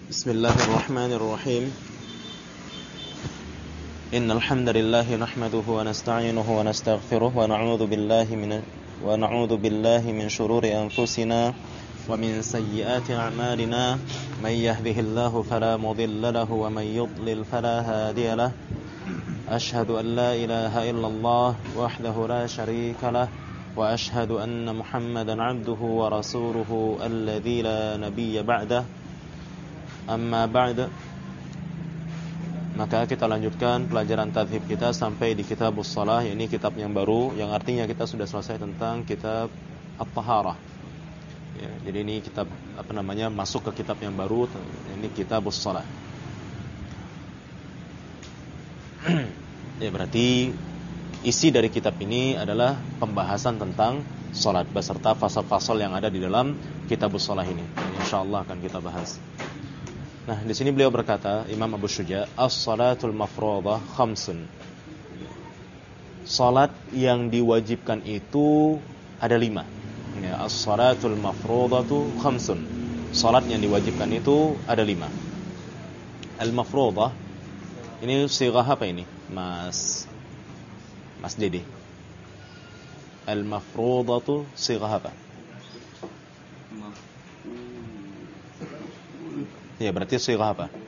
Bismillahirrahmanirrahim. Innal hamdalillah nahmaduhu wa nasta'inuhu wa nastaghfiruh wa na'udzu billahi min shururi anfusina wa min sayyiati a'malina. May yahdihillahu fala mudilla lahu wa may yudlil fala hadiya lahu. Ashhadu an la ilaha illallah wahdahu la syarika lahu wa ashhadu anna Muhammadan 'abduhu wa rasuluhu alladzi la nabiyya ba'dahu. Amma ba'da, maka kita lanjutkan pelajaran tadhib kita sampai di Kitabus Shalah. Ini kitab yang baru, yang artinya kita sudah selesai tentang kitab At-Taharah ya, jadi ini kitab masuk ke kitab yang baru. Ini Kitabus Shalah. Ya, berarti isi dari kitab ini adalah pembahasan tentang salat beserta fasal-fasal yang ada di dalam Kitabus Shalah ini. Insyaallah akan kita bahas. Nah, di sini beliau berkata, Imam Abu Syuja, as-salatul mafruḍah khamsun. Salat yang diwajibkan itu ada 5. Ya, as-salatul mafruḍatu khamsun. Salat yang diwajibkan itu ada 5. Al-mafruḍah ini sighah apa ini? Mas Dede. Al-mafruḍatu sighah apa? Ya, berarti sighah apa?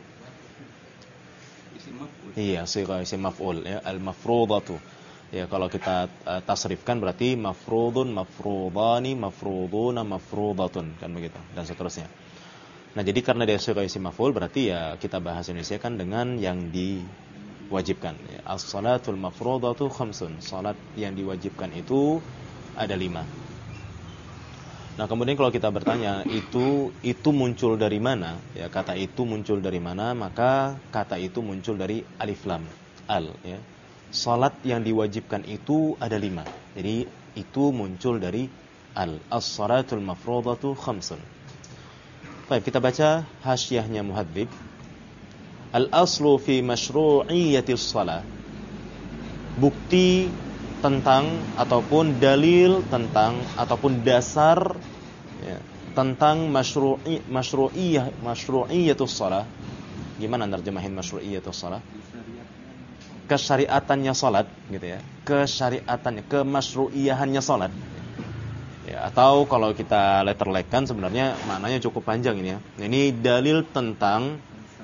Iya, sighah isim maf'ul ya, al-mafruḍatu. Ya, kalau kita tasrifkan berarti mafruḍun, mafruḍani, mafruḍuna, mafruḍatun, kan begitu dan seterusnya. Nah, jadi karena dia sighah isim maf'ul berarti ya kita bahas Indonesia kan dengan yang diwajibkan. Ya, as-salatul mafruḍatu khamsun. Salat yang diwajibkan itu ada 5. Nah, kemudian kalau kita bertanya itu muncul dari mana? Ya, kata itu muncul dari mana? Maka kata itu muncul dari alif lam al ya. Salat yang diwajibkan itu ada 5. Jadi itu muncul dari al. As-salatul mafruḍatu khamsun. Baik, kita baca hasyiahnya Muhadzib. Al-aslu fi masyru'iyyatis shalah. Bukti tentang ataupun dalil tentang ataupun dasar ya, tentang masyru'iyatus shalah. Gimana nerjemahin masyru'iyatus shalah? Kesyariatannya salat gitu ya. Kesyariatannya, kemasyru'iyahannya salat. Ya, atau kalau kita letterlekkan sebenarnya maknanya cukup panjang ini ya. Ini dalil tentang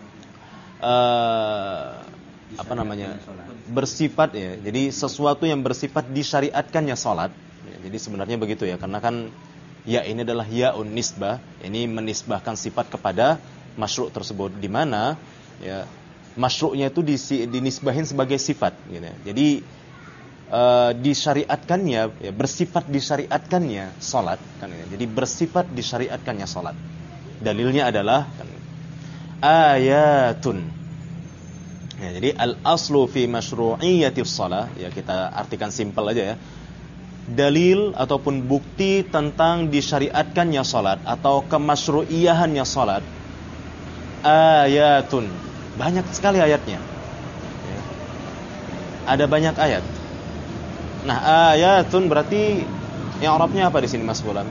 bersifat ya. Jadi sesuatu yang bersifat disyariatkannya salat. Ya, jadi sebenarnya begitu ya, karena kan ya ini adalah yaun nisbah. Ini menisbahkan sifat kepada masyru' tersebut, di mana ya masyru'nya itu dinisbahin sebagai sifat gitu ya. Jadi disyariatkannya ya, bersifat disyariatkannya salat kan ya. Jadi bersifat disyariatkannya salat. Dalilnya adalah kan, ayatun. Ya, jadi al-aslu fi masyru'iyyatis shalah ya, kita artikan simpel aja ya. Dalil ataupun bukti tentang disyariatkannya salat atau kemasyru'iyahannya salat. Ayatun. Banyak sekali ayatnya. Ya. Ada banyak ayat. Nah, ayatun berarti yang Arabnya apa di sini Mas Fulan?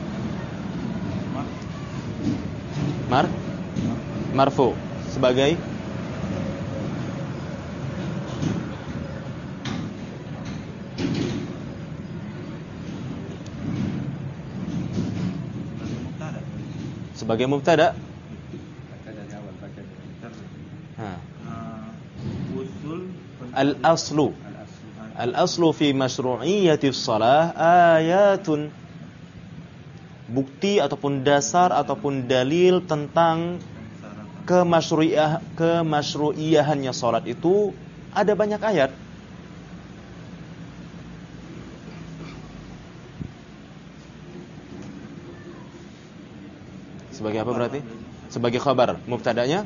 Marfu sebagai mubtada. Al-aslu fi masyru'iyyatis shalah ayatun. Bukti ataupun dasar ataupun dalil tentang kemasyru'iyahannya salat itu ada banyak ayat. Sebagai apa berarti? Sebagai khabar. Mubtadanya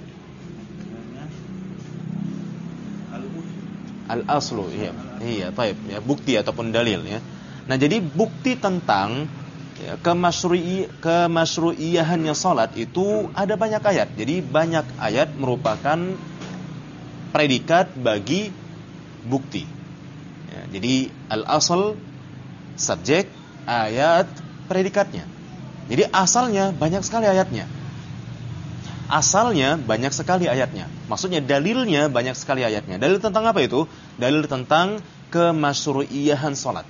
al-aslu. Iya, taib ya, bukti ataupun dalil ya. Nah, jadi bukti tentang ya, kemasyru'iyahannya salat itu ada banyak ayat. Jadi banyak ayat merupakan predikat bagi bukti. Ya, jadi al-asl subjek, ayat predikatnya. Jadi asalnya banyak sekali ayatnya. asalnya banyak sekali ayatnya. Maksudnya dalilnya banyak sekali ayatnya. Dalil tentang apa itu? Dalil tentang kemasyru'iyahan salat.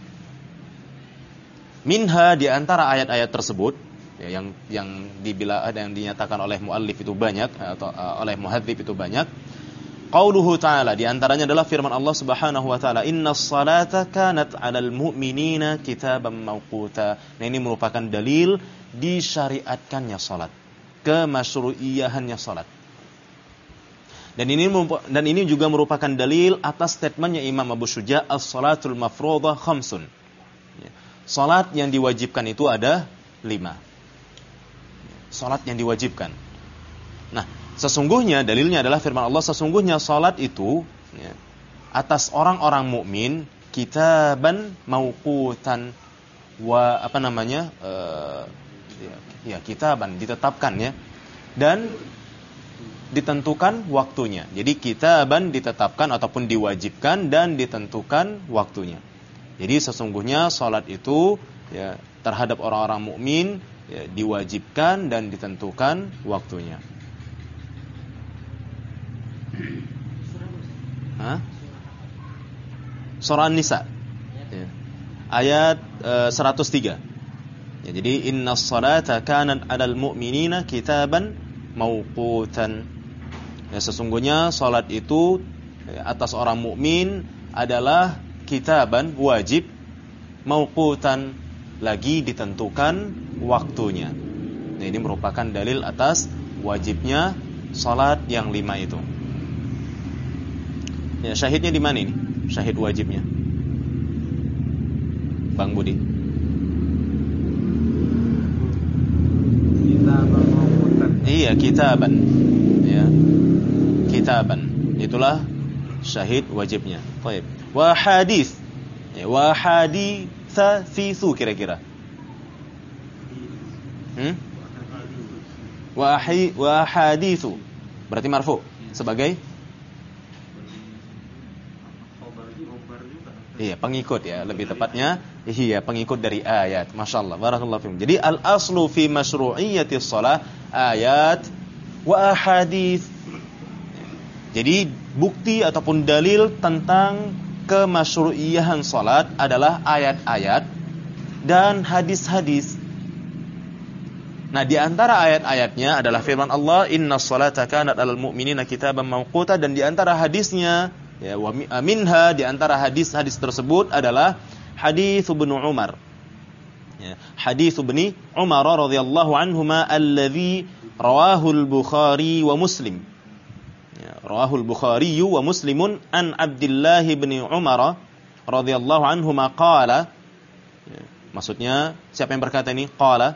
Minha, di antara ayat-ayat tersebut, ya, yang dinyatakan oleh muallif itu banyak, atau oleh muhadzib itu banyak. Qauluhu ta'ala, di antaranya adalah firman Allah Subhanahu wa taala, "Innas salata kanat 'alal mu'minina kitaban mawquta." Nah, ini merupakan dalil disyariatkannya salat, kemasyru'iyahannya salat. Dan ini juga merupakan dalil atas statementnya Imam Abu Syuja, "As-salatul mafruḍah khamsun." Salat yang diwajibkan itu ada 5. Salat yang diwajibkan. Nah, sesungguhnya dalilnya adalah firman Allah, sesungguhnya salat itu atas orang-orang mukmin kitaban mauqutan kitaban ditetapkan ya, dan ditentukan waktunya. Jadi kitaban ditetapkan ataupun diwajibkan dan ditentukan waktunya. Jadi sesungguhnya salat itu ya terhadap orang-orang mukmin ya, diwajibkan dan ditentukan waktunya. Surah An-Nisa ya. Ayat 103 ya, jadi innas salata kanat 'alal mu'minina kitaban mauqutan ya, sesungguhnya salat itu ya, atas orang mukmin adalah kitaban wajib, mauqutan lagi ditentukan waktunya. Nah, ini merupakan dalil atas wajibnya salat yang 5 itu. Ya, syahidnya di mana ini? Syahid wajibnya. Bang Budi. Iya, kitaban. Ya. Kitaban. Itulah syahid wajibnya. Baik. Wa hadits. Ya, wa haditsa fisu kira-kira. Wa haditsu. Berarti marfu sebagai iya, pengikut ya, lebih tepatnya iya, pengikut dari ayat. Masyaallah, barakallahu fikum. Jadi al-aslu fi masyru'iyyatis shalah ayat wa ahadits. Jadi bukti ataupun dalil tentang kemasyru'iyahan salat adalah ayat-ayat dan hadis-hadis. Nah, di antara ayat-ayatnya adalah firman Allah, "Innas salata kanat 'alal mu'minina kitaban mawquta," dan di antara hadisnya ya, wa minha, di antara hadis-hadis tersebut adalah hadis Ibnu Umar. Ya, hadis Ibnu Umar radhiyallahu anhuma alladzi rawahu al-Bukhari wa Muslim. Ya, rawahu al-Bukhari wa Muslimun an Abdullah bin Umar radhiyallahu anhuma qala. Ya, maksudnya siapa yang berkata ini? Qala.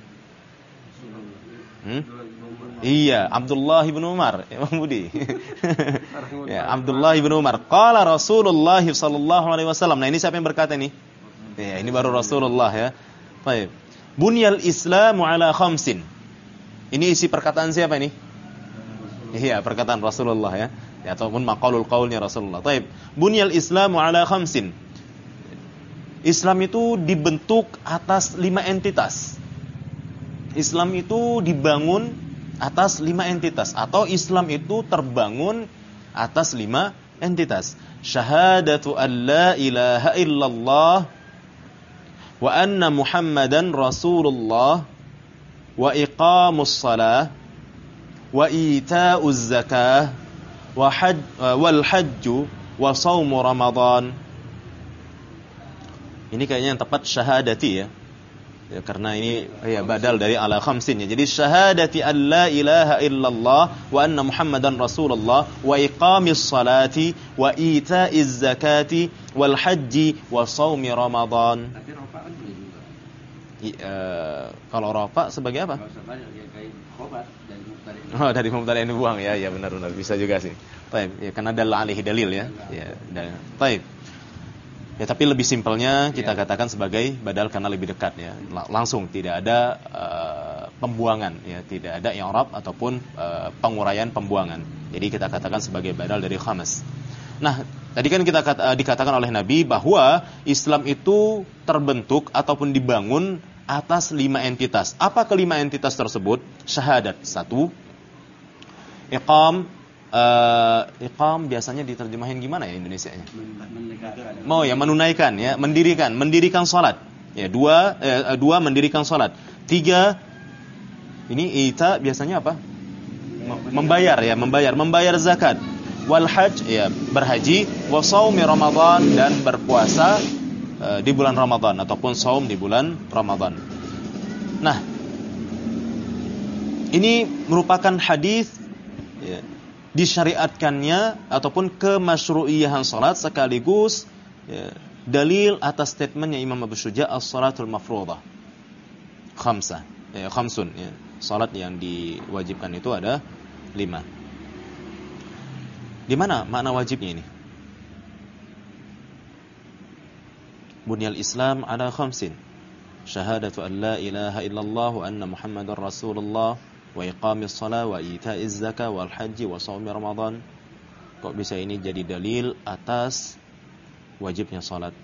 Iya, Abdullah bin Umar, Imam Budi. Ya, Abdullah bin Umar. Qala Rasulullah sallallahu alaihi wasallam. Nah, ini siapa yang berkata ini? Ya, ini baru Rasulullah ya. Baik. Bunyal Islamu ala khamsin. Ini isi perkataan siapa ini? Iya, perkataan Rasulullah ya. Ya, ataupun maqalul qaulnya Rasulullah. Baik. Bunyal Islamu ala khamsin. Islam itu dibentuk atas 5 entitas. Islam itu dibangun atas 5 entitas, atau Islam itu terbangun atas 5 entitas. Syahadatu an la ilaha illallah wa anna Muhammadan Rasulullah wa iqamus salah wa ita'uz zakah wal hajju wa shaumu Ramadan. Ini kayaknya yang tepat syahadati ya. Ya, karena ini ya badal dari ala khamsin ya. Jadi syahadati an la ilaha illallah wa anna Muhammadan Rasulullah wa iqamis salati wa ita'iz zakati wal hajji wa shaumi Ramadan. Tapi rofa kan boleh juga. Kalau rofa sebagai apa? Oh, dari mubtada yang dibuang ya. Ya benar bisa juga sih. Baik, ya karena dalla alaihi dalil ya. Ya, baik. Ya, tapi lebih simpelnya kita katakan sebagai badal karena lebih dekat ya. Langsung tidak ada pembuangan ya, tidak ada i'rab ataupun penguraian pembuangan. Jadi kita katakan sebagai badal dari khamas. Nah, tadi kan dikatakan oleh Nabi bahwa Islam itu terbentuk ataupun dibangun atas 5 entitas. Apa kelima entitas tersebut? Syahadat 1, Iqam biasanya diterjemahin gimana ya Indonesianya? Mau ya, menunaikan ya, mendirikan salat. Ya, dua mendirikan salat. 3 ini ita biasanya apa? Membayar zakat. Wal hajj ya, berhaji, wa shaumi Ramadan, dan berpuasa di bulan Ramadan ataupun saum di bulan Ramadan. Nah, ini merupakan hadis ya, disyariatkannya ataupun kemasyru'iyahan salat sekaligus ya, dalil atas statementnya Imam Abu Syuja as-salatul mafruḍah khamsun ya. Salat yang diwajibkan itu ada 5. Di mana makna wajibnya ini? Bunyal Islam ala khamsin. Syahadatu an la ilaha illallah wa anna Muhammadar Rasulullah wa iqamis shalah wa ita'iz zakah wal haji wa shaumi Ramadan. Kok bisa ini jadi dalil atas wajibnya salat?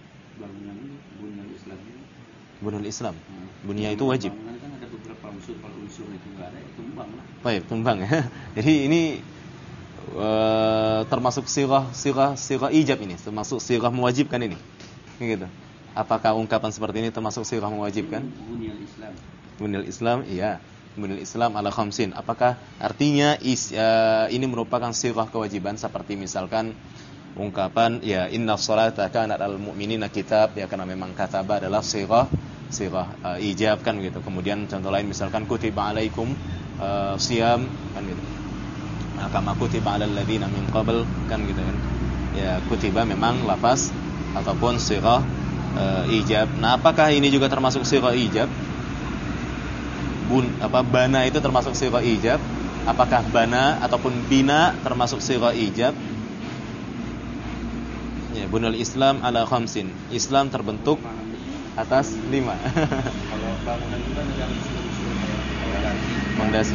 Bunyal Islam. Bunya itu wajib. Kan ada beberapa unsur itu enggak ada, tumbang lah. Baik, tumbang ya. Jadi ini termasuk sirah ijab ini, termasuk sirah mewajibkan ini. Gitu. Apakah ungkapan seperti ini termasuk sirah mewajibkan? Bunyal Islam, iya. Bunyal Islam ala khamsin. Apakah artinya ini merupakan sirah kewajiban seperti misalkan ungkapan ya inna sholata kanat al mu'minina kitab, ya karena memang kataba adalah sirah ijab kan gitu. Kemudian contoh lain misalkan kutiba alaikum siyam kan gitu. Nah, kama kutiba alal ladzina min qabl kan gitu kan. Ya kutiba memang lafaz ataupun sirah ijab. Nah, apakah ini juga termasuk sirah ijab? Bana itu termasuk sirah ijab? Apakah bana ataupun bina termasuk sirah ijab? Ya, bunul Islam ala khamsin. Islam terbentuk atas 5. Kalau bangunan itu kan ada fondasi.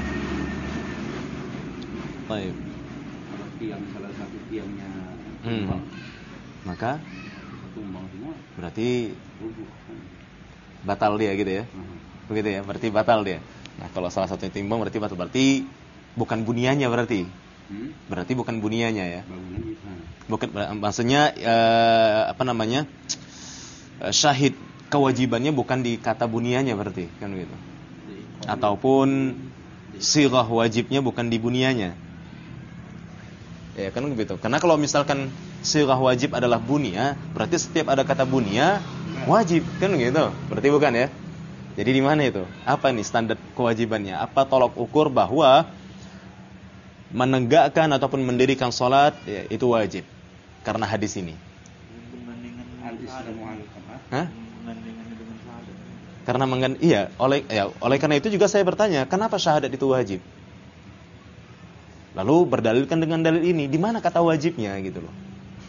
Baik. Kalau tiang, salah satu tiangnya maka tumbang semua, berarti rubuh. Batal dia gitu ya. Begitu ya, berarti batal dia. Nah, kalau salah satunya timbang berarti batal. Berarti bukan bunianya berarti. Berarti bukan bunianya ya. Bukan, maksudnya syahid kewajibannya bukan di kata bunianya berarti kan gitu. Ataupun sirah wajibnya bukan di bunianya. Ya kan begitu. Karena kalau misalkan sirah wajib adalah bunia, berarti setiap ada kata bunia wajib kan gitu. Berarti bukan ya. Jadi di mana itu? Apa nih standar kewajibannya? Apa tolok ukur bahwa menegakkan ataupun mendirikan salat ya, itu wajib? Karena hadis ini. Karena oleh karena itu juga saya bertanya, kenapa syahadat itu wajib? Lalu berdalilkan dengan dalil ini, di mana kata wajibnya gitu loh.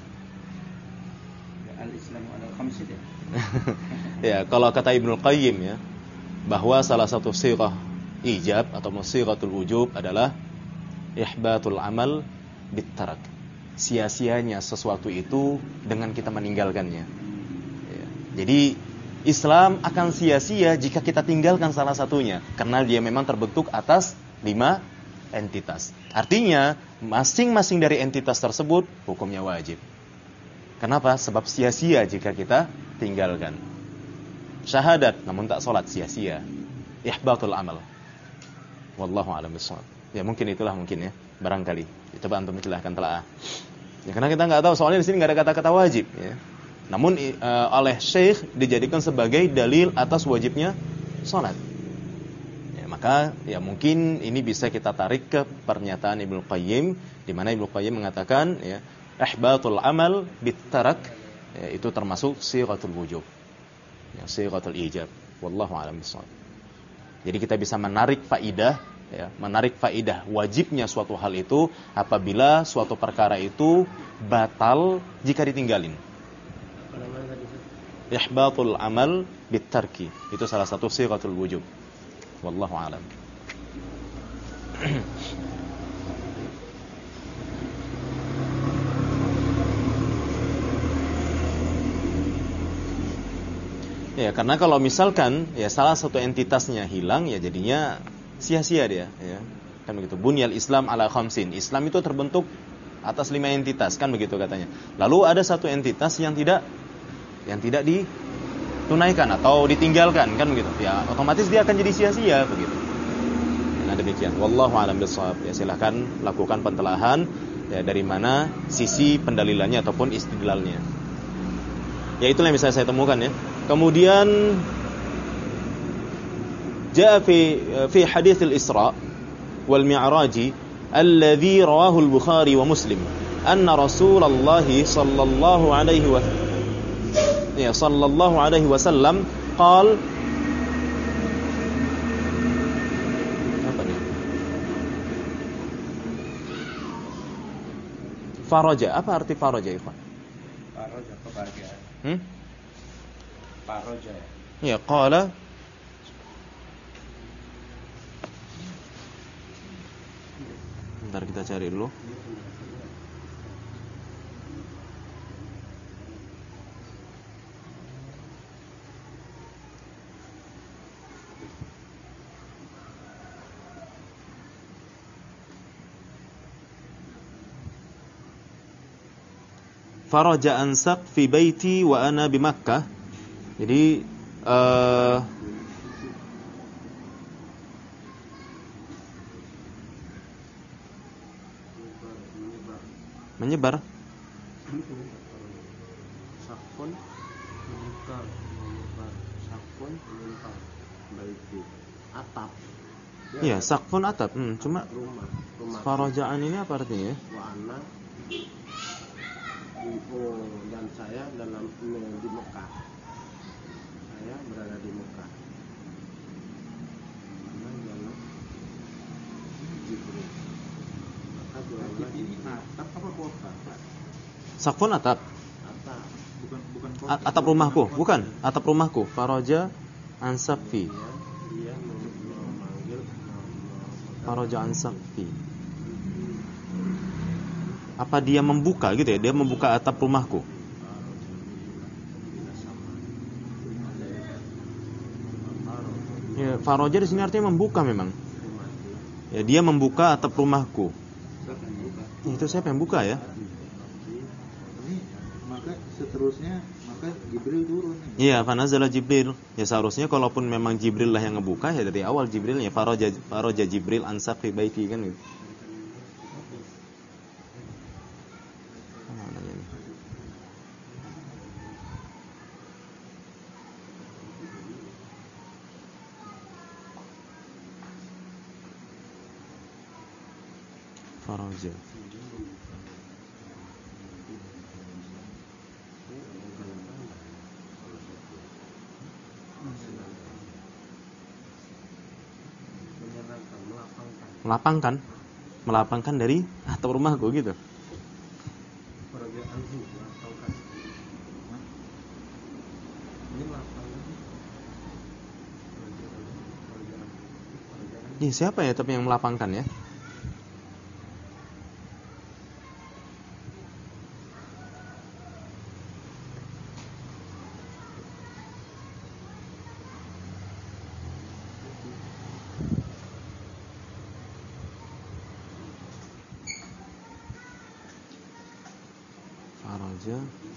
Al-Islam ala khamsin ya. Ya, kalau kata Ibnul Qayyim ya, bahwa salah satu sirah ijab atau siratul wujub adalah ihbatul amal bitarak. Sia-sianya sesuatu itu dengan kita meninggalkannya. Ya. Jadi Islam akan sia-sia jika kita tinggalkan salah satunya, karena dia memang terbentuk atas 5 entitas. Artinya masing-masing dari entitas tersebut hukumnya wajib. Kenapa? Sebab sia-sia jika kita tinggalkan. Syahadat namun tak salat sia-sia. Ihbatul amal. Wallahu a'lam bishawab. Ya mungkin itulah ya, barangkali. Coba antum silahkan telaah. Ya karena kita enggak tahu, soalnya di sini enggak ada kata-kata wajib ya. Namun oleh Syekh dijadikan sebagai dalil atas wajibnya salat. Ya, maka ya mungkin ini bisa kita tarik ke pernyataan Ibnu Qayyim, di mana Ibnu Qayyim mengatakan ya ihbatul amal bitarak ya, itu termasuk siratul wujub. Ya, siratul ijab. Wallahu a'lam bishawab. Jadi kita bisa menarik faidah ya, menarik faidah wajibnya suatu hal itu apabila suatu perkara itu batal jika ditinggalin. Ihbatul amal bitarki itu salah satu siratul wujub. Wallahu a'lam. Ya, karena kalau misalkan ya salah satu entitasnya hilang ya jadinya sia-sia dia ya. kan begitu. Bunyal Islam ala khamsin. Islam itu terbentuk atas 5 entitas, kan begitu katanya. Lalu ada satu entitas yang tidak ditunaikan atau ditinggalkan, kan begitu. Ya, otomatis dia akan jadi sia-sia begitu. Nah, demikian. Wallahu a'lam bishawab. Ya, silahkan lakukan pentelahan ya dari mana sisi pendalilannya ataupun istidlalnya. Ya, itulah yang bisa saya temukan ya. Kemudian jaa fi hadits al-Isra wal Mi'raj alladhi rawahu al-Bukhari wa Muslim anna Rasulullah sallallahu alaihi wasallam qala faraja. Apa arti faraja, Ikhwan? Faraja kebahagiaan. Faraja. Ya, qala bentar kita cari dulu. Faraja an saqfi baiti wa ana bi Makkah. Jadi menyebar. Sakfun menyebar, sakfun menyebar, baiti atap. Iya, sakfun atap. Cuma Rumah. farajaan ini apa artinya? Wa ana dan saya di Mekah. Saya berada di Mekah. Ana dalam Jibril. Maka jualan ini atap apa kota? Sakfun atap. Atap. Bukan kota. Atap rumahku, bukan. Atap rumahku. Faraja an saqfi. Dia memanggil Faraja an saqfi. Apa dia membuka gitu ya? Dia membuka atap rumahku. Ya, faraja di sini artinya membuka memang. Ya, dia membuka atap rumahku. Itu siapa yang buka ya? Ini maka seterusnya Jibril turun. Iya, fanazala Jibril. Ya seharusnya kalaupun memang Jibril lah yang ngebuka ya dari awal Jibril ya faraja Jibril an saqfi baiti kan gitu. Faraja. Melapangkan dari atap rumahku gitu. Ini siapa ya tapi yang melapangkan ya? Faraja.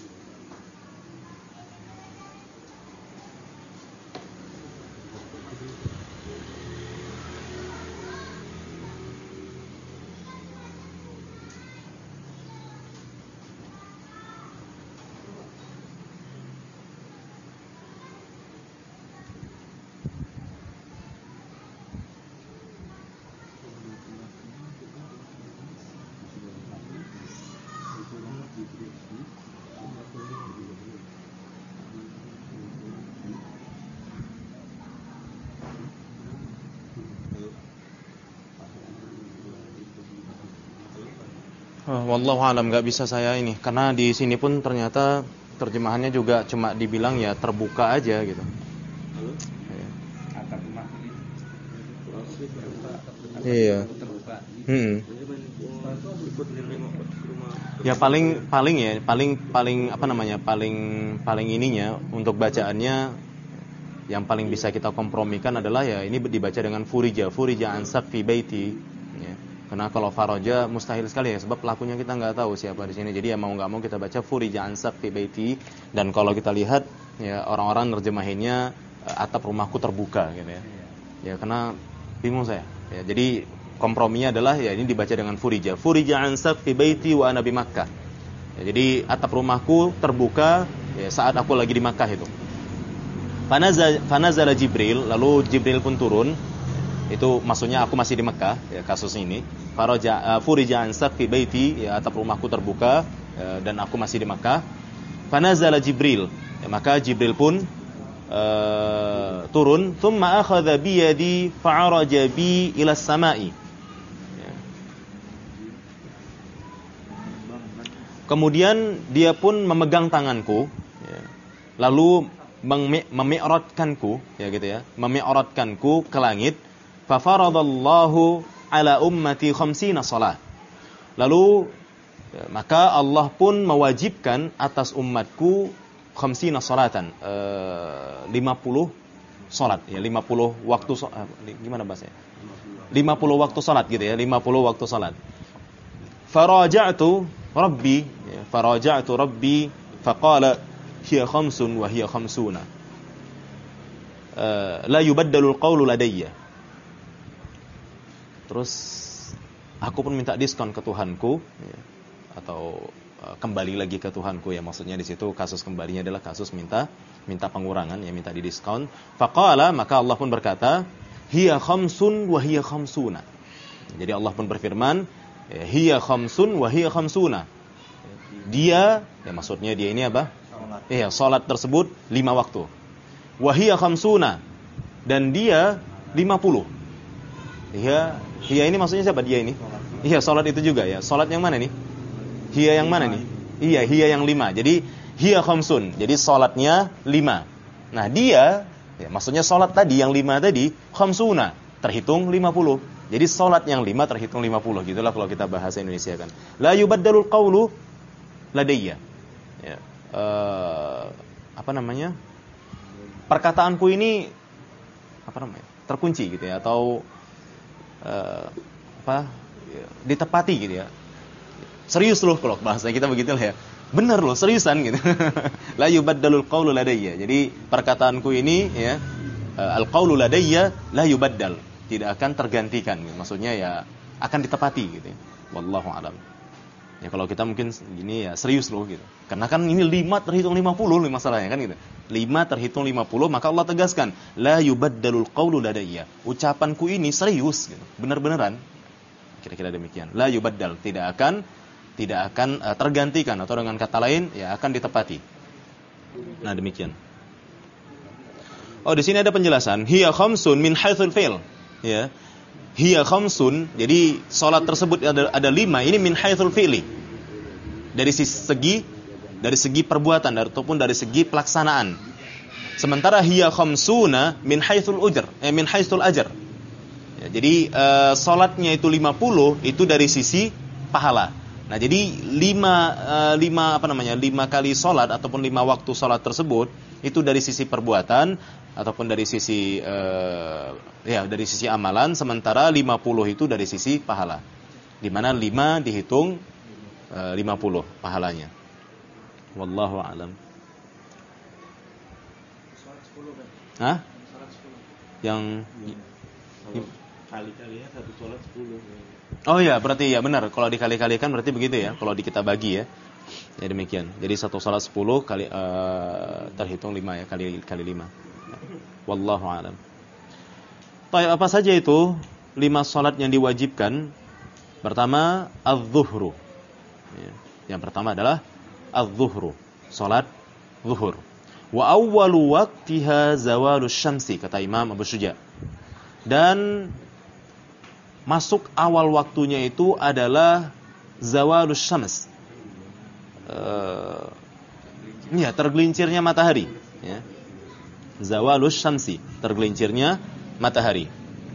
Wallahu alam, nggak bisa saya ini karena di sini pun ternyata terjemahannya juga cuma dibilang ya terbuka aja gitu. atap rumah ini. Iya. Terbuka. Ya paling apa namanya paling ininya untuk bacaannya yang paling bisa kita kompromikan adalah ya ini dibaca dengan furija an saqfi baiti ya. Karena kalau faraja mustahil sekali ya, sebab pelakunya kita nggak tahu siapa di sini. Jadi ya mau nggak mau kita baca furija an saqfi baiti. Dan kalau kita lihat ya orang-orang nerjemahinnya atap rumahku terbuka gitu ya. Ya karena bingung saya. Ya, jadi komprominya adalah ya ini dibaca dengan furija. Furija an saqfi baiti wa ana bi Makkah. Ya, jadi atap rumahku terbuka ya, saat aku lagi di Makkah itu. Fanazala Jibril, lalu Jibril pun turun. Itu maksudnya aku masih di Mekah ya, kasus ini. Furija an saqfi baiti, ya, atap rumahku terbuka ya, dan aku masih di Mekah. Fanazala Jibril, ya, maka Jibril pun turun. Thumma akhadha bi yadi fa'araja bi ila samai. Ya. Kemudian dia pun memegang tanganku ya, lalu memi'ratkanku ya gitu ya, memi'ratkanku ke langit. Fa faradallahu ala ummati 50 shalah. Lalu ya, maka Allah pun mewajibkan atas umatku 50 salatan, 50 salat ya, 50 waktu gimana bahasanya? 50 waktu salat gitu ya, 50 waktu salat. Faraja'tu rabbi faqala hiya khamsun wa hiya khamsuna. La yubaddalu al-qawlu ladayya. Terus aku pun minta diskon ke Tuhanku ya, atau kembali lagi ke Tuhanku ya, maksudnya di situ kasus kembalinya adalah kasus minta pengurangan ya, minta didiskon. Faqala, maka Allah pun berkata, hiya khamsun wa hiya khamsuna. Jadi Allah pun berfirman, hiya khamsun wa hiya khamsuna. Dia, ya maksudnya dia ini apa? Iya, salat tersebut 5 waktu. Wa hiya khamsuna, dan dia 50. Hiya ini maksudnya siapa dia ini? Iya, salat itu juga ya. Salat yang mana nih? Hiya yang mana nih? Iya, hiya yang 5. Jadi hiya khamsun. Jadi salatnya 5. Nah, dia ya, maksudnya salat tadi yang 5 tadi khamsuna, terhitung 50. Jadi salat yang 5 terhitung 50. Gitulah kalau kita bahasa Indonesia kan. La yubaddalul qawlu ladayya. Ya. Apa namanya? Perkataanku ini apa namanya? Terkunci gitu ya, atau ditepati gitu ya. Serius loh kalau bahasa kita begitulah ya. Benar loh, seriusan gitu. La yubaddalul qawlu ladayya. Jadi perkataanku ini ya, al-qawlu ladayya la yubaddal, tidak akan tergantikan gitu. Maksudnya ya akan ditepati gitu ya. Wallahu a'lam. Ya kalau kita mungkin gini ya, serius loh gitu. Karena kan ini 5 terhitung 50 masalahnya kan gitu. 5 terhitung 50, maka Allah tegaskan, la yubaddalul qawlu ladayya. Ucapanku ini serius gitu. Benar-benaran. Kira-kira demikian. La yubaddal, tidak akan tergantikan, atau dengan kata lain ya akan ditepati. Nah, demikian. Oh, di sini ada penjelasan, hiya khamsun min haitsul fi'l. Ya. Hiya khamsun, jadi salat tersebut ada 5, ini min haitsul fi'li. Dari segi perbuatan ataupun dari segi pelaksanaan. Sementara hiya khamsuna min haitsul ujr, min haitsul ajr. Ya, jadi salatnya itu 50 itu dari sisi pahala. Nah, jadi 5 kali salat ataupun 5 waktu salat tersebut itu dari sisi perbuatan ataupun dari sisi dari sisi amalan, sementara 50 itu dari sisi pahala. Di mana 5 dihitung 50 pahalanya. Wallahu a'lam. Hah? Yang kali-kalinya satu sholat 10. Oh ya, berarti ya benar. Kalau dikali-kalikan berarti begitu ya. Kalau kita bagi ya. Ya demikian. Jadi satu salat 10 kali terhitung 5 ya, kali 5. Wallahu a'lam. Baik, apa saja itu 5 salat yang diwajibkan? Pertama, az-zuhru. Ya. Yang pertama adalah az-zuhru, salat zuhur. Wa awwalu waqtiha zawalus syamsi, kata Imam Abu Syuja. Dan masuk awal waktunya itu adalah zawalus syams. Tergelincirnya matahari, ya. Zawalus syamsi, tergelincirnya matahari.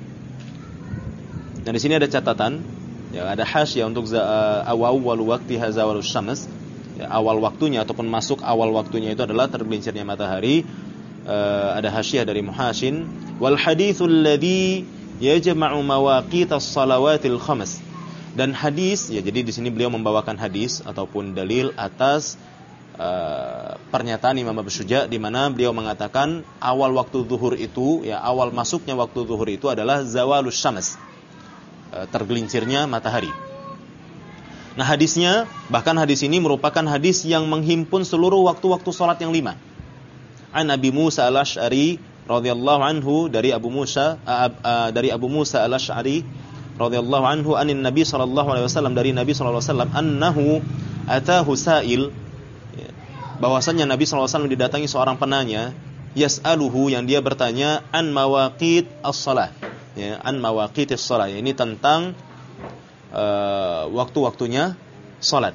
Dan di sini ada catatan, ya, ada hasyiah untuk awal waqtiha zawalus syams. Ya, awal waktunya ataupun masuk awal waktunya itu adalah tergelincirnya matahari. Ada hasyiah dari Muhashin, wal haditsul ladzi yajma'u mawaqitas salawatil khams Dan hadis, ya jadi di sini beliau membawakan hadis ataupun dalil atas pernyataan Imam Abu Syuja di mana beliau mengatakan awal waktu zuhur itu, ya awal masuknya waktu zuhur itu adalah zawalus syams, tergelincirnya matahari. Nah hadisnya, bahkan hadis ini merupakan hadis yang menghimpun seluruh waktu-waktu salat yang 5. An Abi Musa al-Asy'ari radhiyallahu anhu, dari Abu Musa al-Asy'ari radhiyallahu anhu, anin Nabi sallallahu alaihi wasallam, dari Nabi sallallahu alaihi wasallam, annahu atahu sa'il, bahwasanya Nabi sallallahu alaihi wasallam didatangi seorang penanya, yas'aluhu, yang dia bertanya, an mawaqit as-shalah, ya, an mawaqit as-shalah, ini tentang waktu-waktunya salat.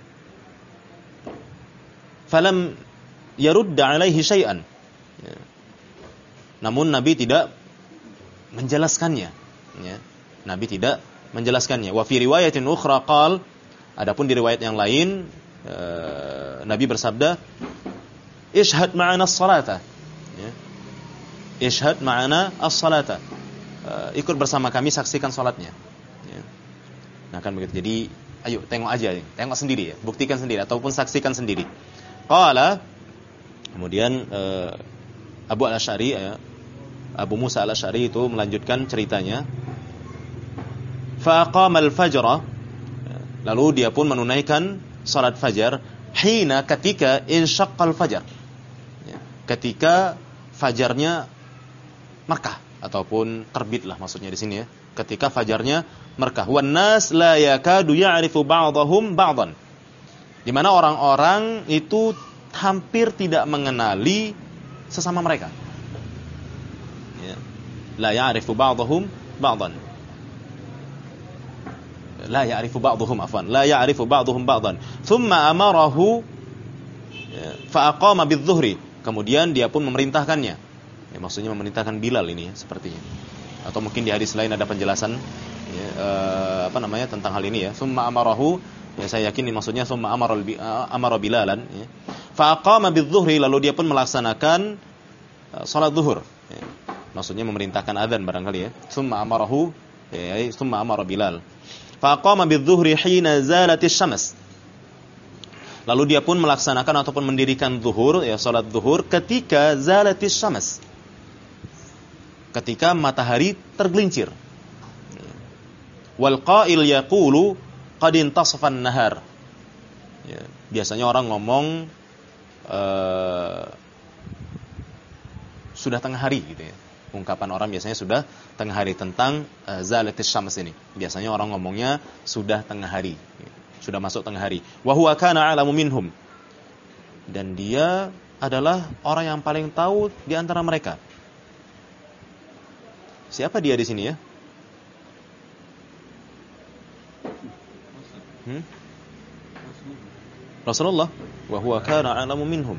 Falam yarudda alaihi syai'an, ya. Namun Nabi tidak menjelaskannya, ya. Nabi tidak menjelaskannya. Wa fi riwayatin ukhra qala, adapun di riwayat yang lain Nabi bersabda, ishhad ma'ana as-salata, ya. Ishhad ma'ana as-salata, ikut bersama kami, saksikan salatnya, ya. Nah kan begitu. Jadi ayo tengok aja, tengok sendiri, ya, buktikan sendiri ataupun saksikan sendiri. Qala, kemudian Abu Al-Asy'ari, Abu Musa Al-Asy'ari itu melanjutkan ceritanya. Fa aqama al-fajra, lalu dia pun menunaikan salat fajar, hina, ketika insyaqqal fajar, ya, ketika fajarnya merkah ataupun terbitlah maksudnya di sini, ya, ketika fajarnya merkah. Wan nas la yakadu ya'rifu ba'dahum ba'dan, di mana orang-orang itu hampir tidak mengenali sesama mereka, ya. La ya'rifu ba'dahum ba'dan, la ya'rifu ba'dhum afwan, la ya'rifu ba'dhum ba'dhan. Thumma amarahu fa aqama bidh-dhuhri, kemudian dia pun memerintahkannya, ya, maksudnya memerintahkan Bilal ini, ya, sepertinya. Atau mungkin di hadis lain ada penjelasan, ya, tentang hal ini, ya. Thumma amarahu, ya, saya yakin ini maksudnya thumma amara Bilalan, ya. Fa aqama bidh-dhuhri, lalu dia pun melaksanakan salat zuhur, ya. Maksudnya memerintahkan azan barangkali, ya. Thumma amarahu, ya, thumma amara Bilal. Faqama bidh-dhuhri hina zalatis syams, lalu dia pun melaksanakan ataupun mendirikan zuhur, ya, salat zuhur ketika zalatis syams, ketika matahari tergelincir. Wal qa'il yaqulu qad intasafa an-nahar, ya, biasanya orang ngomong sudah tengah hari, gitu, ya. Ungkapan orang biasanya sudah tengah hari tentang zalatis syams ini. Biasanya orang ngomongnya sudah tengah hari, sudah masuk tengah hari. Wa huwa kana a'lamu minhum, dan dia adalah orang yang paling tahu di antara mereka. Siapa dia di sini, ya? Rasulullah. Wa huwa kana a'lamu minhum.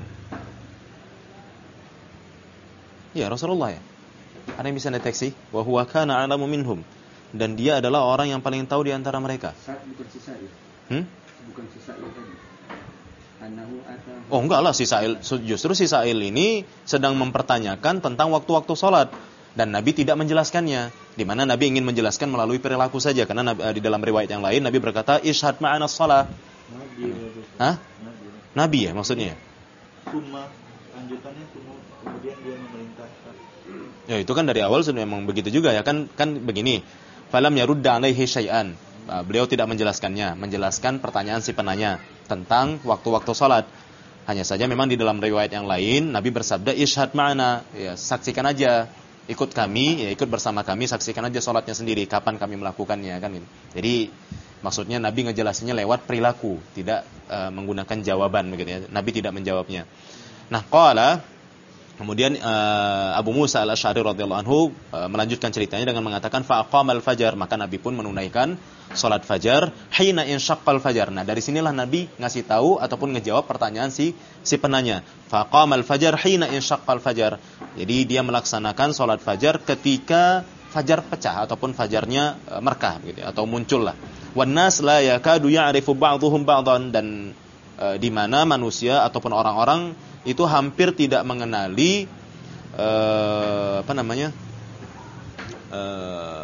Ya, Rasulullah, ya. Ada yang bisa deteksi? Wa huwa kana a'lamu minhum, dan dia adalah orang yang paling tahu di antara mereka. Bukan si Sa'il. Bukan si Sa'il tadi. Oh, enggak lah, si Sa'il, justru si Sa'il ini sedang mempertanyakan tentang waktu-waktu salat, dan Nabi tidak menjelaskannya. Di mana Nabi ingin menjelaskan melalui perilaku saja, karena di dalam riwayat yang lain Nabi berkata ishhad ma'ana shalah. Nabi, ya, maksudnya. Summa, lanjutannya kemudian dia memerintahkan. Ya, itu kan dari awal sudah memang begitu juga, ya, kan begini. Falam yarudda alaihi syai'an. Beliau tidak menjelaskannya, menjelaskan pertanyaan si penanya tentang waktu-waktu salat. Hanya saja memang di dalam riwayat yang lain Nabi bersabda ishhad ma'ana, ya, saksikan aja, ikut kami, ya, ikut bersama kami, saksikan aja salatnya sendiri, kapan kami melakukannya, kan gitu. Jadi maksudnya Nabi ngejelasinnya lewat perilaku, tidak menggunakan jawaban, begitu, ya. Nabi tidak menjawabnya. Nah, qala, kemudian Abu Musa Al-Asy'ari radhiyallahu anhu melanjutkan ceritanya dengan mengatakan fa aqamal fajar, maka Nabi pun menunaikan salat fajar hina insyaqqal fajar. Nah, dari sinilah Nabi ngasih tahu ataupun ngejawab pertanyaan si penanya. Fa aqamal fajar hina insyaqqal fajar. Jadi dia melaksanakan salat fajar ketika fajar pecah ataupun fajarnya merkah, begitu, atau muncullah. Wan nas la yakadu ya'rifu ba'dhum ba'dhan, dan di mana manusia ataupun orang-orang itu hampir tidak mengenali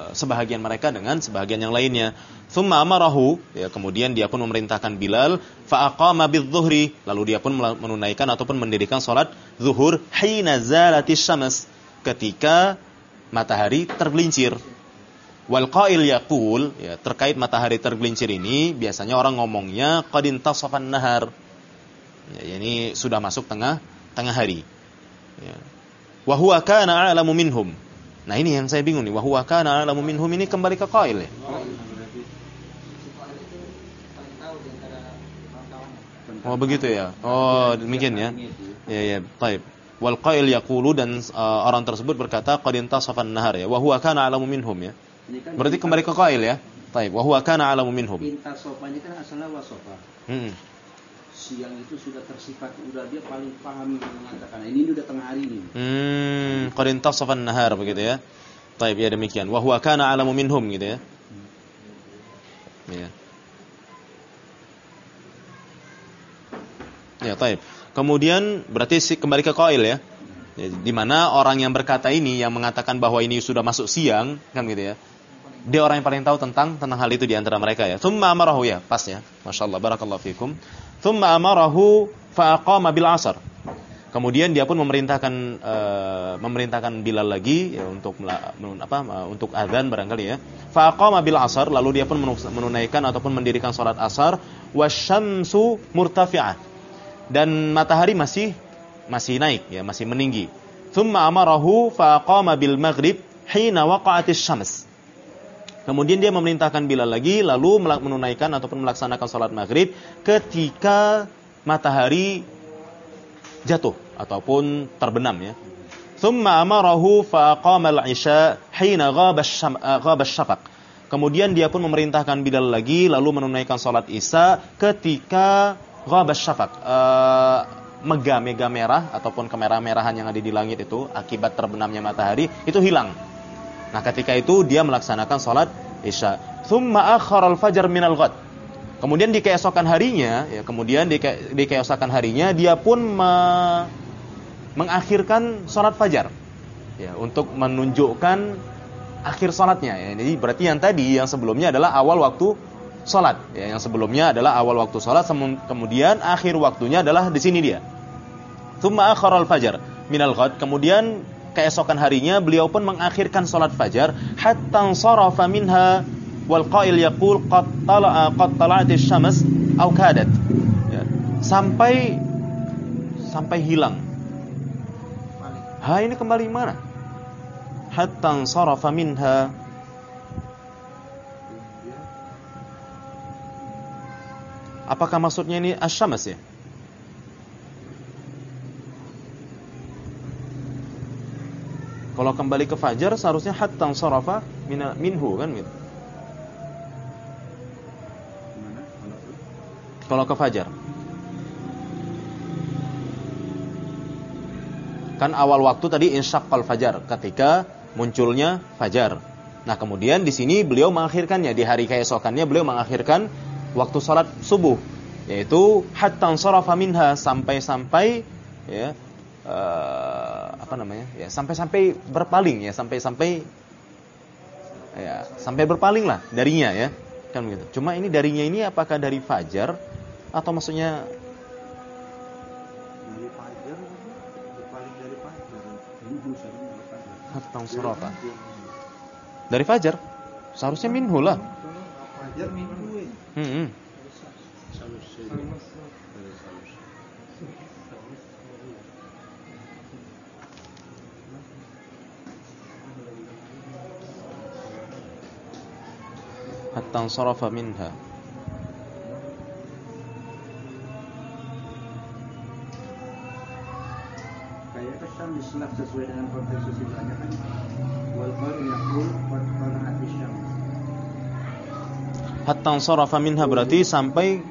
sebahagian mereka dengan sebahagian yang lainnya. Tsumma amarahu, ya, kemudian dia pun memerintahkan Bilal, fa aqama bidzuhri, lalu dia pun menunaikan ataupun mendirikan salat zuhur hina zalatis syams, ketika matahari tergelincir. Wal qail yaqul, ya, terkait matahari tergelincir ini biasanya orang ngomongnya qad intasafan nahar. Ya, ini sudah masuk tengah hari. Ya. Wa huwa kana a'lamu minhum. Nah, ini yang saya bingung nih, wa huwa kana a'lamu minhum ini kembali ke qail ya. Oh begitu ya. Oh demikian ya. Ya ya, baik. Wal qail yaqulu, dan orang tersebut berkata qad intasafan nahar ya. Wa huwa kana a'lamu minhum ya. Berarti kembali ke qail ya. Baik, wa huwa kana a'lamu minhum. Intasafa ini kan asalnya wasofa. Siang itu sudah tersifat, udah dia paling paham mengatakan. Ini udah tengah hari ini. Qad intasafan nahar begitu ya. Baik, ya demikian. Wa huwa kana a'lamu minhum gitu ya. Ya. Ya, baik. Kemudian berarti kembali ke qail ya. Ya, di mana orang yang berkata ini, yang mengatakan bahwa ini sudah masuk siang, kan gitu ya. Dia orang yang paling tahu tentang hal itu di antara mereka ya. Tsumma amarahu, ya, pas ya. Masyaallah, barakallahu fikum. Tsumma amarahu fa aqama bil 'asr. Kemudian dia pun memerintahkan Bilal lagi ya, untuk azan barangkali ya. Fa aqama bil 'asr, lalu dia pun menunaikan ataupun mendirikan salat asar, wasyamsu murtafi'ah. Dan matahari masih naik ya, masih meninggi. Tsumma amarahu fa aqama bil maghrib hina waqa'atis syams. Kemudian dia memerintahkan Bilal lagi, lalu menunaikan ataupun melaksanakan salat maghrib ketika matahari jatuh ataupun terbenam ya. Tsumma amarahu fa aqama al-isya hina ghaba asy-syafaq. Kemudian dia pun memerintahkan Bilal lagi, lalu menunaikan salat isya ketika ghaba asy-syafaq, mega merah ataupun kemerah-merahan yang ada di langit itu akibat terbenamnya matahari itu hilang. Nah, ketika itu dia melaksanakan salat isya. Tsumma akhara al-fajr min al-ghad. Kemudian di keesokan harinya, ya, dia pun mengakhirkan salat fajar. Ya, untuk menunjukkan akhir salatnya. Ya, jadi berarti yang sebelumnya adalah awal waktu salat. Ya, yang sebelumnya adalah awal waktu salat, kemudian akhir waktunya adalah di sini dia. Tsumma akhara al-fajr min al-ghad. Kemudian keesokan harinya beliau pun mengakhirkan salat fajar hatta sarafa minha wal qail yaqul qad tala'atis syams aw kadat. Ya, sampai hilang. Ini kembali mana? Hatta sarafa minha. Apakah maksudnya ini asy-syams ya? Kalau kembali ke fajar seharusnya hatta sarafa minhu kan gitu. Kalau ke fajar. Kan awal waktu tadi insyaqqal fajar, ketika munculnya fajar. Nah, kemudian di sini beliau mengakhirkannya, di hari keesokannya beliau mengakhirkan waktu salat subuh, yaitu hatta sarafa minha, sampai ya sampai berpaling ya, sampai berpaling lah darinya ya, kan begitu. Cuma ini darinya ini apakah dari fajar atau maksudnya Dari fajar, berpaling dari fajar. hatta sarafa dari fajar? Seharusnya minhu lah. Fajar minhu. hatta sarafa minha. Kayak kesan diselap sesuai dengan konteks sesudahnya kan. Wal qail yaqul qad tala'atis syams. Hatta sarafa minha berarti sampai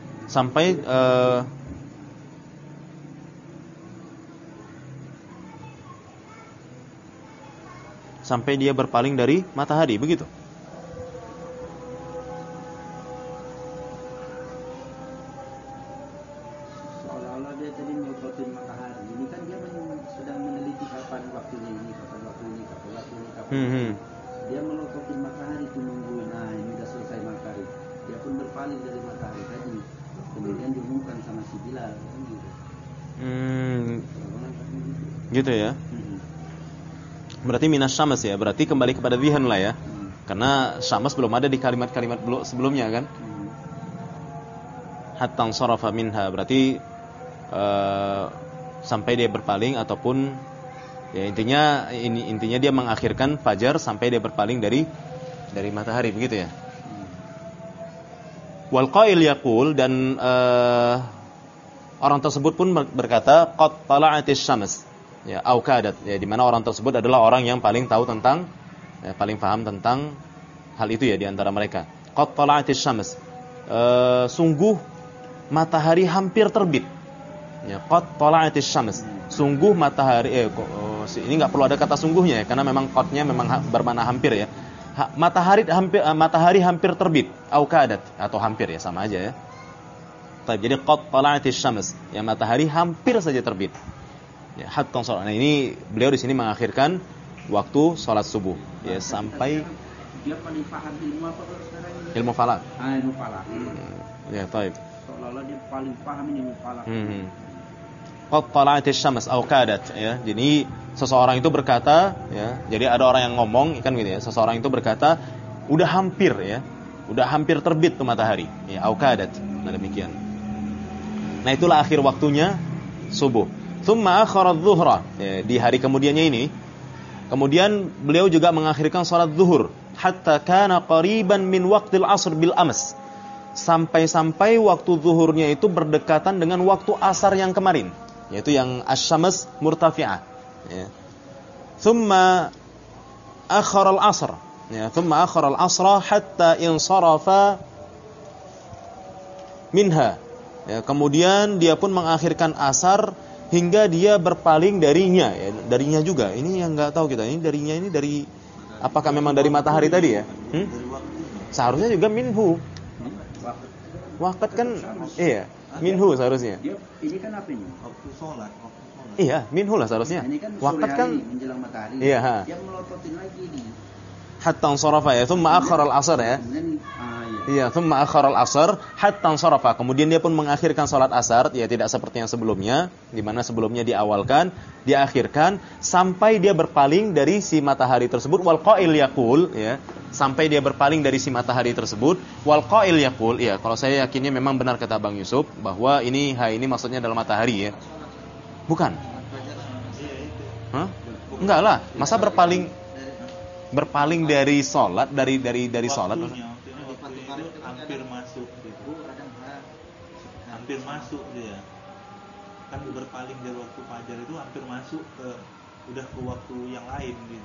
dia berpaling dari matahari, begitu. Seolah-olah dia tadi mengikuti matahari. Ini kan dia sedang meneliti kapan waktunya ini. Dia menutupi berpaling dari matahari tadi. Kemudian diumumkan sama si Bilal kan gitu. Gitu ya. Berarti minas syams ya, berarti kembali kepada dhihan lah ya. Karena syams belum ada di kalimat-kalimat sebelumnya kan. Hatta sarafa minha, berarti sampai dia berpaling ataupun ya intinya dia mengakhirkan fajar sampai dia berpaling dari matahari, begitu ya. Wal qail yaqul, dan orang tersebut pun berkata qad tala'atis syams, ya, au kadat, ya, di mana orang tersebut adalah orang yang paling tahu tentang, ya, paling paham tentang hal itu ya di antara mereka. Qad tala'atis syams, sungguh matahari hampir terbit. Ya, qad tala'atis syams, sungguh matahari, ini enggak perlu ada kata sungguhnya ya, karena memang qadnya memang bermakna hampir ya. Matahari hampir terbit, au kadat, atau hampir ya, sama aja ya. Jadi qad tala'atis syams, ya, matahari hampir saja terbit. Ya, hatta shalat. Nah, ini beliau di sini mengakhirkan waktu salat subuh, ya, sampai dia paling paham ilmu apa sekarang ini? Ilmu falak. Ilmu falak. Ya, baik. Seolah-olah dia paling paham ilmu falak. Qad tala'atis syams au kadat, ya. Jadi seseorang itu berkata, ya, jadi ada orang yang ngomong kan gitu ya. Seseorang itu berkata, udah hampir ya. Udah hampir terbit tuh matahari, ya, au kadat. Nah, demikian. Nah, itulah akhir waktunya subuh. Tsumma akhara adh-dhuhra, ya, di hari kemudiannya ini. Kemudian beliau juga mengakhirkan salat zuhur hatta kana qariban min waqtil asr bil ams. Sampai-sampai waktu zuhurnya itu berdekatan dengan waktu asar yang kemarin, yaitu yang asy-syams murtafi'ah, ya. Tsumma akhara al-'asr, ya, tsumma akhara al-'asra hatta insarafa minha. Ya, kemudian dia pun mengakhirkan asar hingga dia berpaling darinya, ya, darinya juga. Ini yang enggak tahu kita. Ini darinya ini dari, apakah memang dari matahari tadi ya? Seharusnya juga minhu. Waqt kan, iya, minhu seharusnya. Ini kan apa ini? Waktu sholat. Iya, minhu lah seharusnya. Ini kan Waqt kan menjelang matahari. Iya, Dia melototin lagi nih. hatta sarafa, ya, thumma akhara al-'asr, ya. Iya, thumma akhara al-'asr hatta sarafa. Kemudian dia pun mengakhirkan salat asar, ya, tidak seperti yang sebelumnya, di mana sebelumnya diawalkan, diakhirkan sampai dia berpaling dari si matahari tersebut. Wal qail yaqul, ya, sampai dia berpaling dari si matahari tersebut. Wal qail yaqul, ya, kalau saya yakinnya memang benar kata Bang Yusuf bahwa ini maksudnya adalah matahari, ya. Bukan? Hah? Enggak lah, masa berpaling dari sholat, dari sholat. Hampir masuk gitu. Hampir masuk dia. Kan berpaling dari waktu fajar itu hampir masuk udah ke waktu yang lain gitu.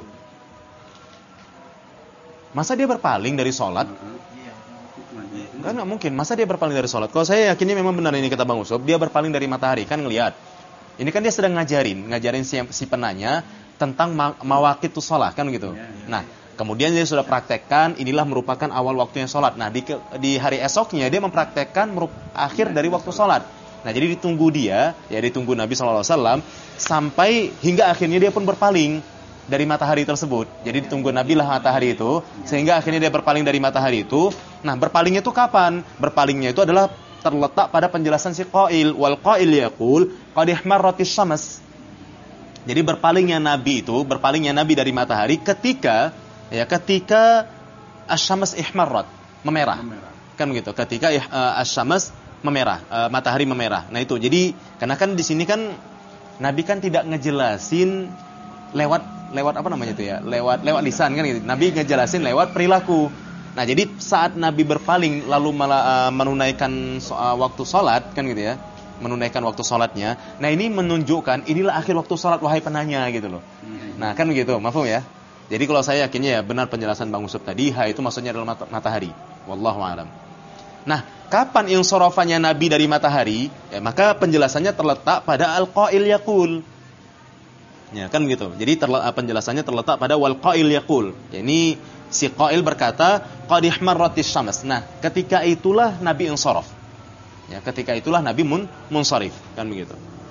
Masa dia berpaling dari sholat? Kan nggak mungkin. Masa dia berpaling dari sholat? Kalau saya yakinnya memang benar ini kata Bang Usop, dia berpaling dari matahari, kan ngelihat. Ini kan dia sedang ngajarin si penanya tentang mawaqitus shalah, kan gitu. Nah, kemudian dia sudah praktekkan, inilah merupakan awal waktunya sholat. Nah, di hari esoknya dia mempraktekkan akhir dari waktu sholat. Nah, jadi ditunggu Nabi SAW sampai hingga akhirnya dia pun berpaling dari matahari tersebut. Jadi ditunggu Nabi lah matahari itu, sehingga akhirnya dia berpaling dari matahari itu. Nah, berpalingnya itu kapan? Berpalingnya itu adalah terletak pada penjelasan si qail. Wal qail yaqul qad ihmarratis syams. Jadi berpalingnya Nabi dari matahari ketika asy-syams ihmarrat, memerah. Kan begitu. Ketika asy-syams memerah, matahari memerah. Nah, itu. Jadi karena kan di sini kan Nabi kan tidak ngejelasin lewat apa namanya itu ya? Lewat lisan kan gitu. Nabi ngejelasin lewat perilaku. Nah, jadi saat Nabi berpaling lalu menunaikan waktu salat kan gitu ya. Menunaikan waktu salatnya. Nah, ini menunjukkan inilah akhir waktu salat wahai penanya gitu loh. Nah, kan begitu, mafhum ya? Jadi kalau saya yakinnya ya benar penjelasan Bang Usop tadi, itu maksudnya adalah matahari. Wallahu a'lam. Nah, kapan insarafannya Nabi dari matahari? Ya, maka penjelasannya terletak pada al-qail yaqul. Ya, kan gitu. Jadi penjelasannya terletak pada wal qail yaqul. Ya, ini si qail berkata qad ihmarratis syams. Nah, ketika itulah Nabi insaraf. Ya, ketika itulah Nabi munsharif, kan begitu.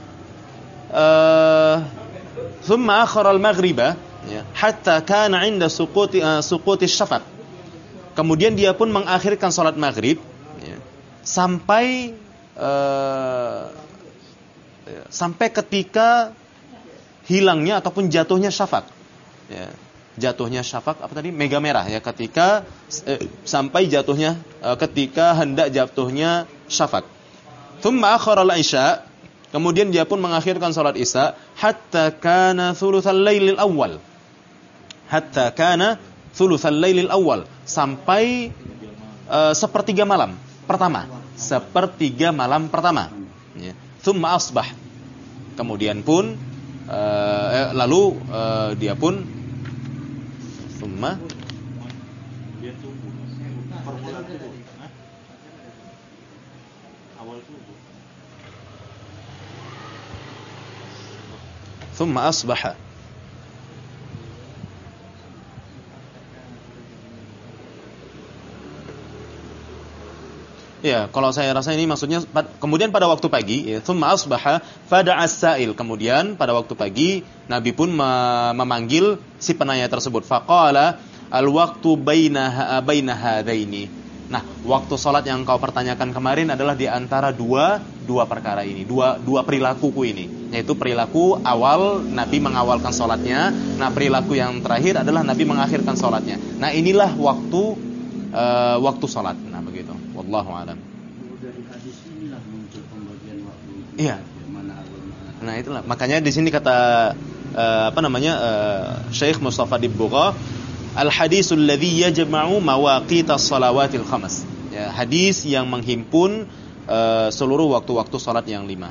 Thumma akhara al-maghriba, ya, hatta kana 'inda suquti syafaq. Kemudian dia pun mengakhirkan salat maghrib, ya, sampai ketika hilangnya ataupun jatuhnya syafaq. Ya, jatuhnya syafaq apa tadi? Mega merah ya, ketika sampai jatuhnya ketika hendak jatuhnya syafaq. Tsumma akhara al-isya, kemudian dia pun mengakhirkan salat Isya hatta kana thulutsal lailil awal. Hatta kana thulutsal lailil awal, sampai sepertiga malam pertama. Sepertiga malam pertama. Ya. Tsumma asbah. Kemudian pun lalu dia pun tsumma dia subuh. Formula subuh. Awal subuh. tsumma asbaha. Ya, kalau saya rasa ini maksudnya kemudian pada waktu pagi, ya, tsumma asbaha fada'as sa'il. Kemudian pada waktu pagi Nabi pun memanggil si penanya tersebut. Faqala al-waqtu baina hadaini. Nah, waktu salat yang kau pertanyakan kemarin adalah di antara dua perkara ini, dua perilakuku ini, yaitu perilaku awal Nabi mengawalkan salatnya, nah perilaku yang terakhir adalah Nabi mengakhirkan salatnya. Nah, inilah waktu salat. Nah, begitu. Wallahu a'lam. Dari hadis inilah muncul pembagian waktu. Iya. Mana. Nah, itulah. Makanya di sini kata Syekh Mustafa Dibugha, al-hadisul ladzi yajma'u mawaqitas salawatil khamas. Ya, hadis yang menghimpun seluruh waktu-waktu salat yang 5.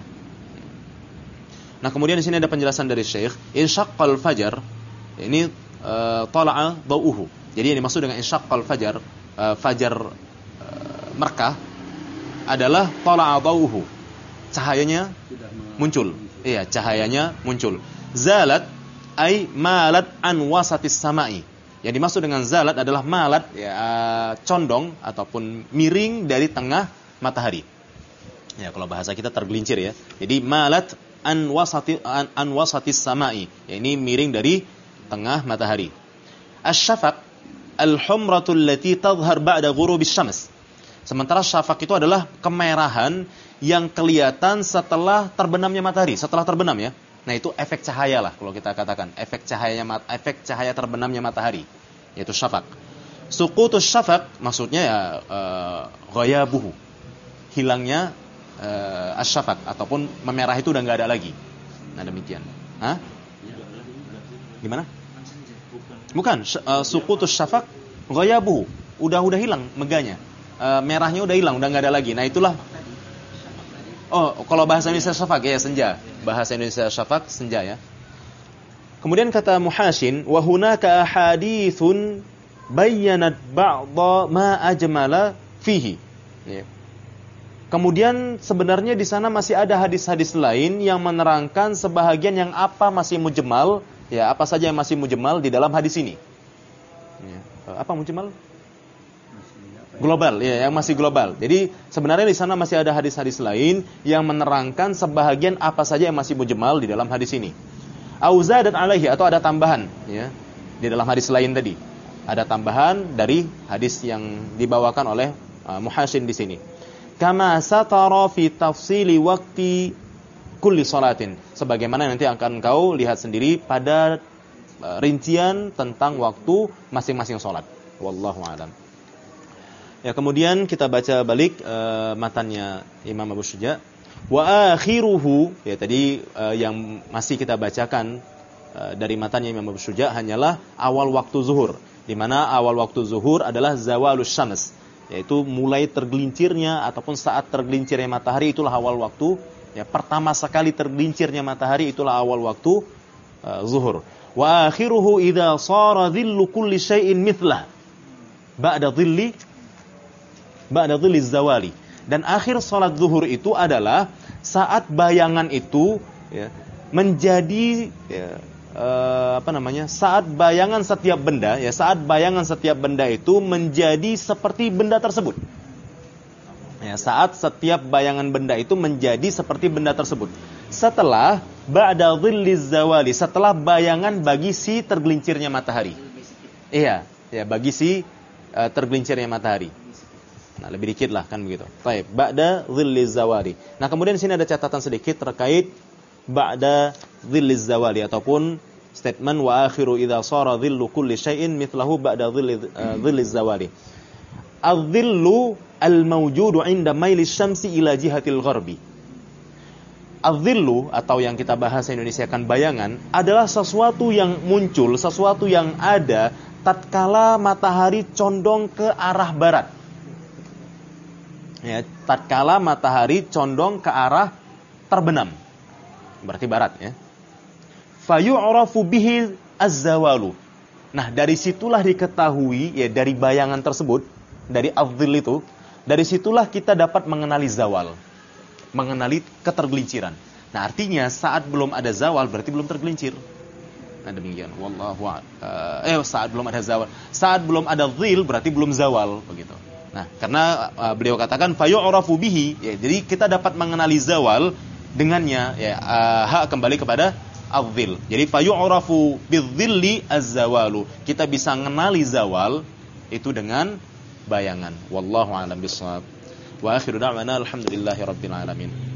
Nah, kemudian di sini ada penjelasan dari Syekh, insyaqqal fajar. Ini tala'a dawuhu. Jadi yang dimaksud dengan insyaqqal fajar, fajar Mekah adalah tala'a dawuhu. Cahayanya muncul. Iya, cahayanya muncul. Zalat ay malat an wasatis samai. Yang dimaksud dengan zalat adalah malat, ya, condong ataupun miring dari tengah matahari. Ya, kalau bahasa kita tergelincir ya. Jadi malat an wasatis samai. Ya, ini miring dari tengah matahari. Asy-syafaq al-humratul lati tadhhar ba'da ghurubis syams. Sementara syafaq itu adalah kemerahan yang kelihatan setelah terbenamnya matahari, setelah terbenam ya. Nah, itu efek cahaya lah kalau kita katakan, efek cahaya terbenamnya matahari, yaitu syafaq. Suqutus syafaq maksudnya ya ghayabuhu, hilangnya asy-syafaq ataupun memerah itu udah enggak ada lagi. Nah, demikian. Hah? Gimana? Bukan, suqutus syafaq ghayabuhu, udah hilang meganya. Merahnya udah hilang, udah enggak ada lagi. Nah, itulah. Oh, kalau bahasa Indonesia syafaq ya senja. Bahasa Indonesia syafaq senja ya. Kemudian kata Muhashin, wa hunaka ahaditsun bayyanat ba'dha ma ajmala fihi. Ya. Kemudian sebenarnya di sana masih ada hadis-hadis lain yang menerangkan sebahagian yang apa masih mujmal, ya, apa saja yang masih mujmal di dalam hadis ini. Ya. Apa mujmal? Global, ya, yang masih global. Jadi sebenarnya di sana masih ada hadis-hadis lain yang menerangkan sebahagian apa saja yang masih mujmal di dalam hadis ini. Auzadat alaihi, atau ada tambahan, ya, di dalam hadis lain tadi. Ada tambahan dari hadis yang dibawakan oleh Muhashin di sini. Kama satara fi tafsili waqti kulli salatin. Sebagaimana nanti akan kau lihat sendiri pada rincian tentang waktu masing-masing salat. Wallahu a'lam. Ya, kemudian kita baca balik matannya Imam Abu Syuja. Wa akhiruhu, ya tadi yang masih kita bacakan dari matannya Imam Abu Syuja hanyalah awal waktu zuhur, di mana awal waktu zuhur adalah zawalus syams, yaitu mulai tergelincirnya ataupun saat tergelincirnya matahari, itulah awal waktu, ya, pertama sekali tergelincirnya matahari itulah awal waktu zuhur. Wa akhiruhu idza shara dhillu kulli syai'in mithlah ba'da dhilli zawali. Dan akhir salat zuhur itu adalah saat bayangan itu, ya, menjadi, ya, saat bayangan setiap benda, ya, saat bayangan setiap benda itu menjadi seperti benda tersebut. Ya, saat setiap bayangan benda itu menjadi seperti benda tersebut. Setelah ba'da dhilliz zawali, setelah bayangan bagi si tergelincirnya matahari. Iya, ya, bagi si tergelincirnya matahari. Nah, lebih dikit lah kan begitu. Baik, ba'da dhilliz zawali. Nah, kemudian di sini ada catatan sedikit terkait ba'da dhilliz zawali ataupun statement wa akhiru idza sara dhillu kulli syai'in mithlahu ba'da dhilliz zawali. Adh-dhillu al-mawjudu 'inda maili syamsi ila jihatil gharbi. Adh-dhillu atau yang kita bahasa Indonesiakan bayangan adalah sesuatu yang muncul, sesuatu yang ada tatkala matahari condong ke arah barat. Ya, tatkala matahari condong ke arah terbenam. Berarti barat ya. Fayu'rafu bihi az-zawalu. Nah, dari situlah diketahui ya dari bayangan tersebut, dari adh-dhill itu, dari situlah kita dapat mengenali zawal. Mengenali ketergelinciran. Nah, artinya saat belum ada zawal berarti belum tergelincir. Nah, demikian. Wallahu saat belum ada zawal. Saat belum ada dhil berarti belum zawal, begitu. Nah, karena beliau katakan fayu'rafu bihi, ya, jadi kita dapat mengenali zawal dengannya, ya, kembali kepada adh-dhil. Jadi fayu'rafu bidzilli az-zawalu. Kita bisa mengenali zawal itu dengan bayangan. Wallahu a'lam bishawab. Wa akhiru da'wana alhamdulillahi rabbil alamin.